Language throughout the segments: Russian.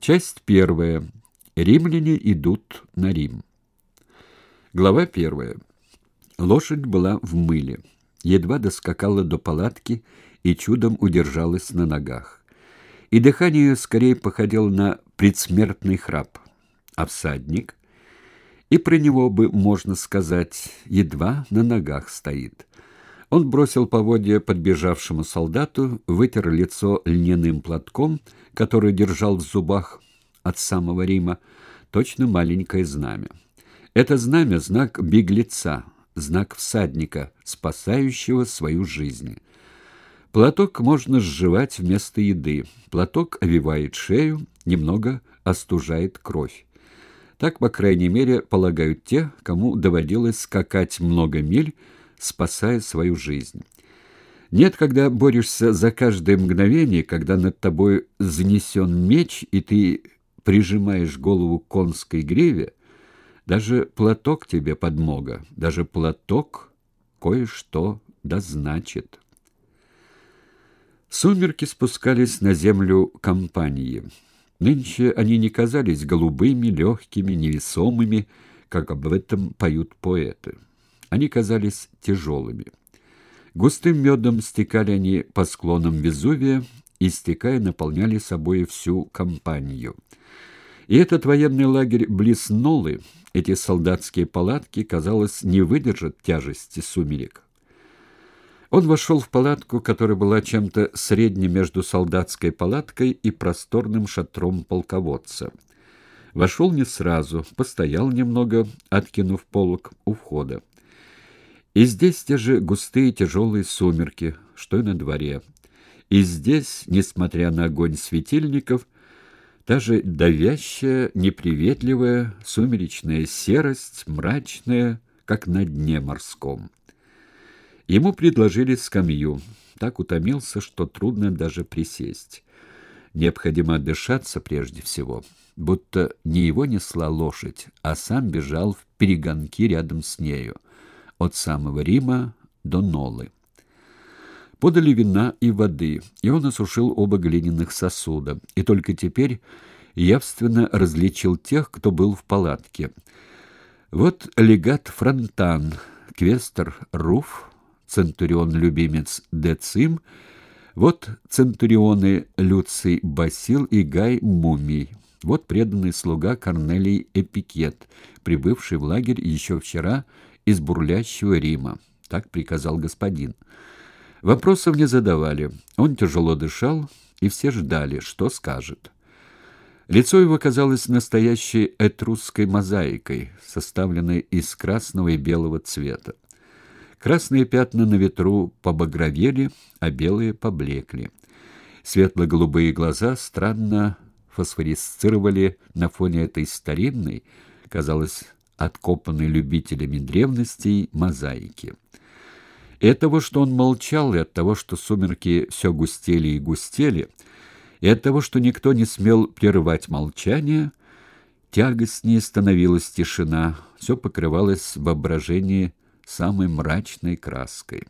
Часть первая. Римляне идут на Рим. Глава первая. Лошадь была в мыле. Едва доскакала до палатки и чудом удержалась на ногах. И дыхание ее скорее походило на предсмертный храп. А всадник? И про него бы можно сказать, едва на ногах стоит. Он бросил поводья подбежавшему солдату, вытер лицо льняным платком, который держал в зубах от самого Рима, точно маленькое знамя. Это знамя — знак беглеца, знак всадника, спасающего свою жизнь. Платок можно сживать вместо еды. Платок овивает шею, немного остужает кровь. Так, по крайней мере, полагают те, кому доводилось скакать много миль, спасая свою жизнь. Нет, когда борешься за каждое мгновение, когда над тобой занесен меч, и ты прижимаешь голову к конской гриве, даже платок тебе подмога, даже платок кое-что дозначит. Сумерки спускались на землю Кампании. Нынче они не казались голубыми, легкими, невесомыми, как об этом поют поэты. Они казались тяжелыми. Густым медом стекали они по склонам Везувия и, стекая, наполняли собой всю Кампанию. И этот военный лагерь близ Нолы, эти солдатские палатки, казалось, не выдержат тяжести сумерек. Он вошел в палатку, которая была чем-то средним между солдатской палаткой и просторным шатром полководца. Вошел не сразу, постоял немного, откинув полог у входа. И здесь те же густые тяжелые сумерки, что и на дворе. И здесь, несмотря на огонь светильников, та же давящая, неприветливая, сумеречная серость, мрачная, как на дне морском. Ему предложили скамью. Так утомился, что трудно даже присесть. Необходимо отдышаться прежде всего, будто не его несла лошадь, а сам бежал в перегонки рядом с нею, от самого Рима до Нолы. Подали вина и воды, и он осушил оба глиняных сосуда, и только теперь явственно различил тех, кто был в палатке. Вот легат Фронтан, квестор Руф, центурион-любимец Децим, вот центурионы Люций Басил и Гай Мумий, вот преданный слуга Корнелий Эпикет, прибывший в лагерь еще вчера из бурлящего Рима. Так приказал господин. Вопросов не задавали. Он тяжело дышал, и все ждали, что скажет. Лицо его казалось настоящей этрусской мозаикой, составленной из красного и белого цвета. Красные пятна на ветру побагровели, а белые поблекли. Светло-голубые глаза странно фосфорисцировали на фоне этой старинной, казалось, откопанной любителями древностей мозаики. И от того, что он молчал, и от того, что сумерки все густели и густели, и от того, что никто не смел прервать молчание, тягостнее становилась тишина, все покрывалось в воображении самой мрачной краской.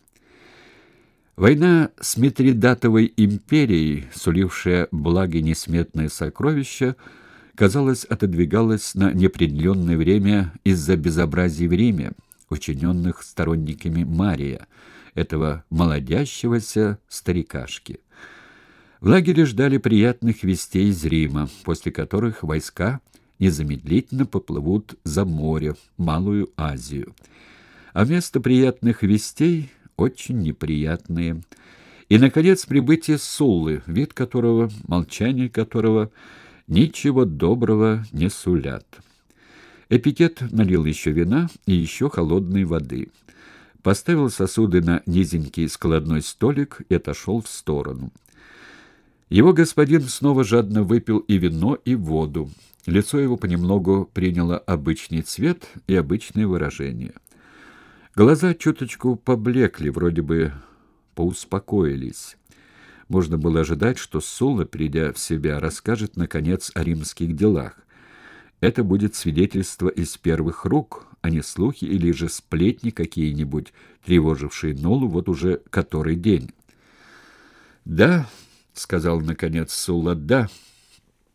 Война с Митридатовой империей, сулившая благи несметные сокровища, казалось, отодвигалась на неопределенное время из-за безобразий в Риме, учиненных сторонниками Мария, этого молодящегося старикашки. В лагере ждали приятных вестей из Рима, после которых войска незамедлительно поплывут за море, в Малую Азию. А вместо приятных вестей очень неприятные. И, наконец, прибытие Суллы, вид которого, молчание которого ничего доброго не сулят. Эпикет налил еще вина и еще холодной воды. Поставил сосуды на низенький складной столик и отошел в сторону. Его господин снова жадно выпил и вино, и воду. Лицо его понемногу приняло обычный цвет и обычное выражение. Глаза чуточку поблекли, вроде бы поуспокоились. Можно было ожидать, что Сулла, придя в себя, расскажет, наконец, о римских делах. Это будет свидетельство из первых рук, а не слухи или же сплетни какие-нибудь, тревожившие Нолу вот уже который день. «Да», — сказал, наконец, Сулла, — «да».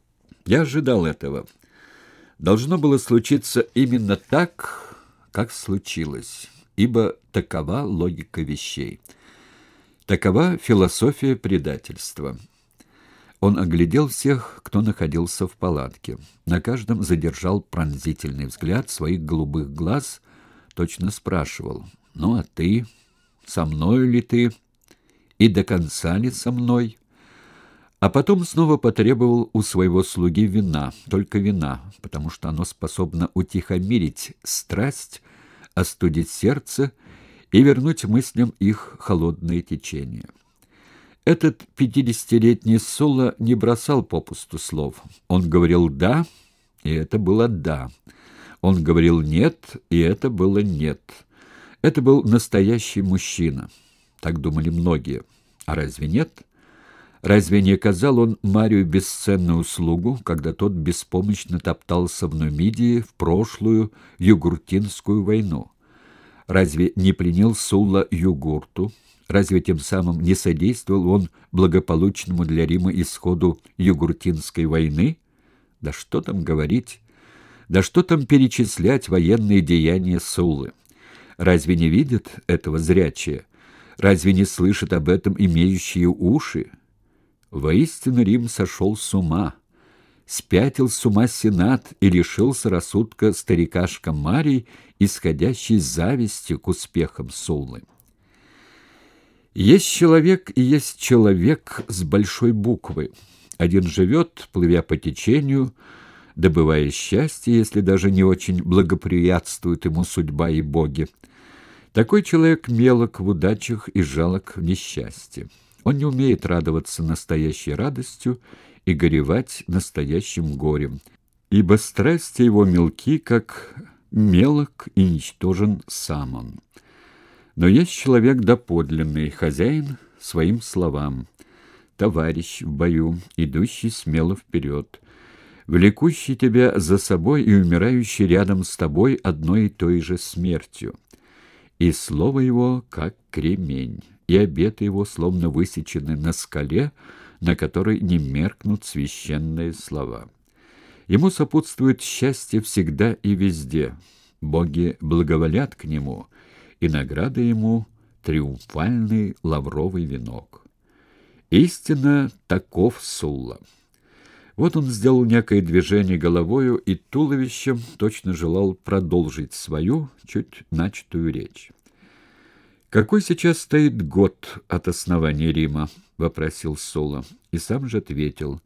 Я ожидал этого. Должно было случиться именно так, как случилось, ибо такова логика вещей. Такова философия предательства. Он оглядел всех, кто находился в палатке. На каждом задержал пронзительный взгляд своих голубых глаз, точно спрашивал: «Ну, а ты? Со мною ли ты? И до конца ли со мной?» А потом снова потребовал у своего слуги вина, только вина, потому что оно способно утихомирить страсть, остудить сердце и вернуть мыслям их холодное течение. Этот 50-летний Сула не бросал попусту слов. Он говорил «да», и это было «да». Он говорил «нет», и это было «нет». Это был настоящий мужчина. Так думали многие. А разве нет? Разве не оказал он Марию бесценную услугу, когда тот беспомощно топтался в Нумидии в прошлую Югуртинскую войну? Разве не пленил Сулла Югурту? Разве тем самым не содействовал он благополучному для Рима исходу Югуртинской войны? Да что там говорить? Да что там перечислять военные деяния Суллы? Разве не видят этого зрячие? Разве не слышат об этом имеющие уши? Воистину Рим сошел с ума. Спятил с ума Сенат и лишился рассудка старикашка Марий, исходящей завистью к успехам Суллы. Есть человек и есть человек с большой буквы. Один живет, плывя по течению, добывая счастье, если даже не очень благоприятствует ему судьба и боги. Такой человек мелок в удачах и жалок в несчастье. Он не умеет радоваться настоящей радостью и горевать настоящим горем, ибо страсти его мелки, как мелок и ничтожен сам он. Но есть человек доподлинный, хозяин своим словам, товарищ в бою, идущий смело вперед, влекущий тебя за собой и умирающий рядом с тобой одной и той же смертью. И слово его, как кремень, и обеты его словно высечены на скале, на которой не меркнут священные слова. Ему сопутствует счастье всегда и везде. Боги благоволят к нему, и награда ему — триумфальный лавровый венок. Истинно таков Сулла. Вот он сделал некое движение головою и туловищем, точно желал продолжить свою, чуть начатую речь. «Какой сейчас стоит год от основания Рима?» — вопросил Сула, и сам же ответил: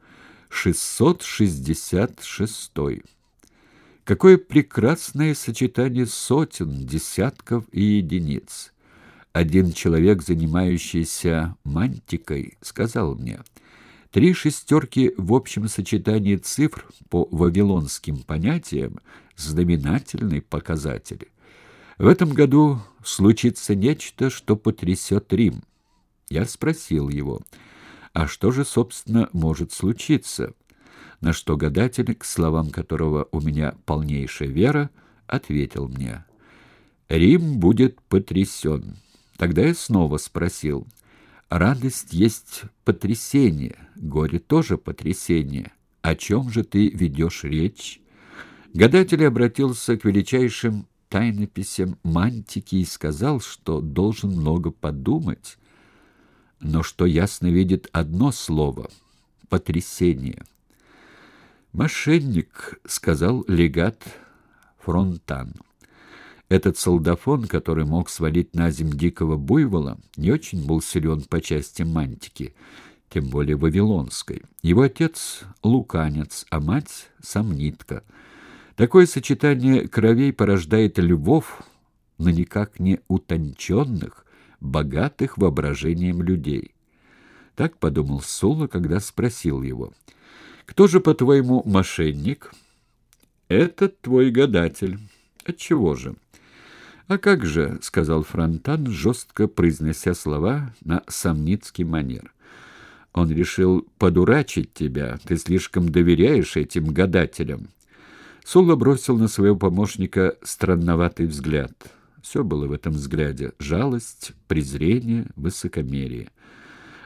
666. Какое прекрасное сочетание сотен, десятков и единиц! Один человек, занимающийся мантикой, сказал мне: 3 шестерки в общем сочетании цифр по вавилонским понятиям — знаменательный показатель. В этом году случится нечто, что потрясет Рим. Я спросил его: а что же, собственно, может случиться? На что гадатель, к словам которого у меня полнейшая вера, ответил мне: Рим будет потрясен. Тогда я снова спросил: радость есть потрясение, горе тоже потрясение. О чем же ты ведешь речь? Гадатель обратился к величайшим тайнописям мантики и сказал, что должен много подумать, но что ясно видит одно слово — потрясение. «Мошенник», — сказал легат Фронтан. Этот солдафон, который мог свалить на земь дикого буйвола, не очень был силен по части мантики, тем более вавилонской. Его отец — луканец, а мать — сомнитка. Такое сочетание кровей порождает любовь, но никак не утонченных, богатых воображением людей. Так подумал Сула, когда спросил его: «Кто же, по-твоему, мошенник?» «Этот твой гадатель». «Отчего же?» «А как же», — сказал Фронтан, жестко произнося слова на сомницкий манер. «Он решил подурачить тебя, ты слишком доверяешь этим гадателям». Сула бросил на своего помощника странноватый взгляд. Все было в этом взгляде: жалость, презрение, высокомерие.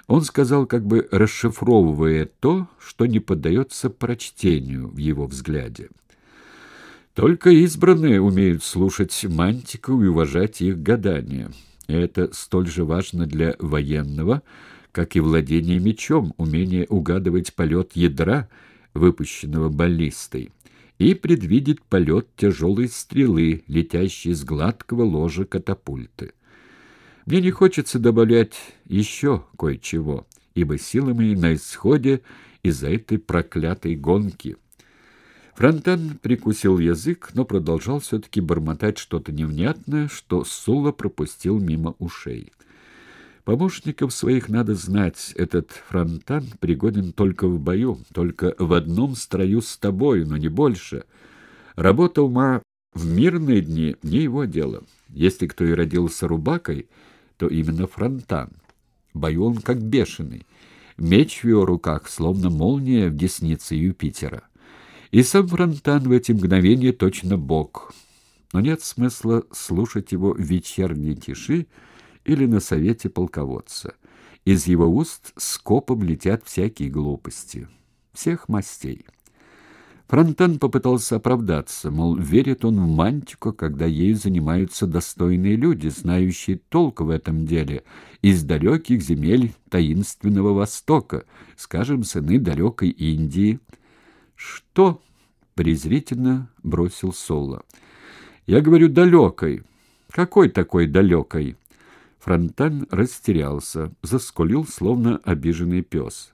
Он сказал, как бы расшифровывая то, что не поддается прочтению в его взгляде. Только избранные умеют слушать мантиков и уважать их гадания. И это столь же важно для военного, как и владение мечом, умение угадывать полет ядра, выпущенного баллистой, и предвидеть полет тяжелой стрелы, летящей с гладкого ложа катапульты. Мне не хочется добавлять еще кое-чего, ибо силы мои на исходе из-за этой проклятой гонки. Фронтен прикусил язык, но продолжал все-таки бормотать что-то невнятное, что Сулла пропустил мимо ушей. Помощников своих надо знать. Этот Фронтен пригоден только в бою, только в одном строю с тобой, но не больше. Работа ума в мирные дни не его дело. Если кто и родился рубакой, то именно Фронтен. В бою он как бешеный. Меч в его руках, словно молния в деснице Юпитера. И сам Фронтен в эти мгновения точно бог. Но нет смысла слушать его в вечерней тиши или на совете полководца. Из его уст скопом летят всякие глупости. Всех мастей. Фронтен попытался оправдаться, мол, верит он в мантику, когда ею занимаются достойные люди, знающие толк в этом деле, из далеких земель таинственного Востока, скажем, сыны далекой Индии. «Что?» — презрительно бросил Соло. «Я говорю, далекой. Какой такой далекой?» Фронтен растерялся, заскулил, словно обиженный пес.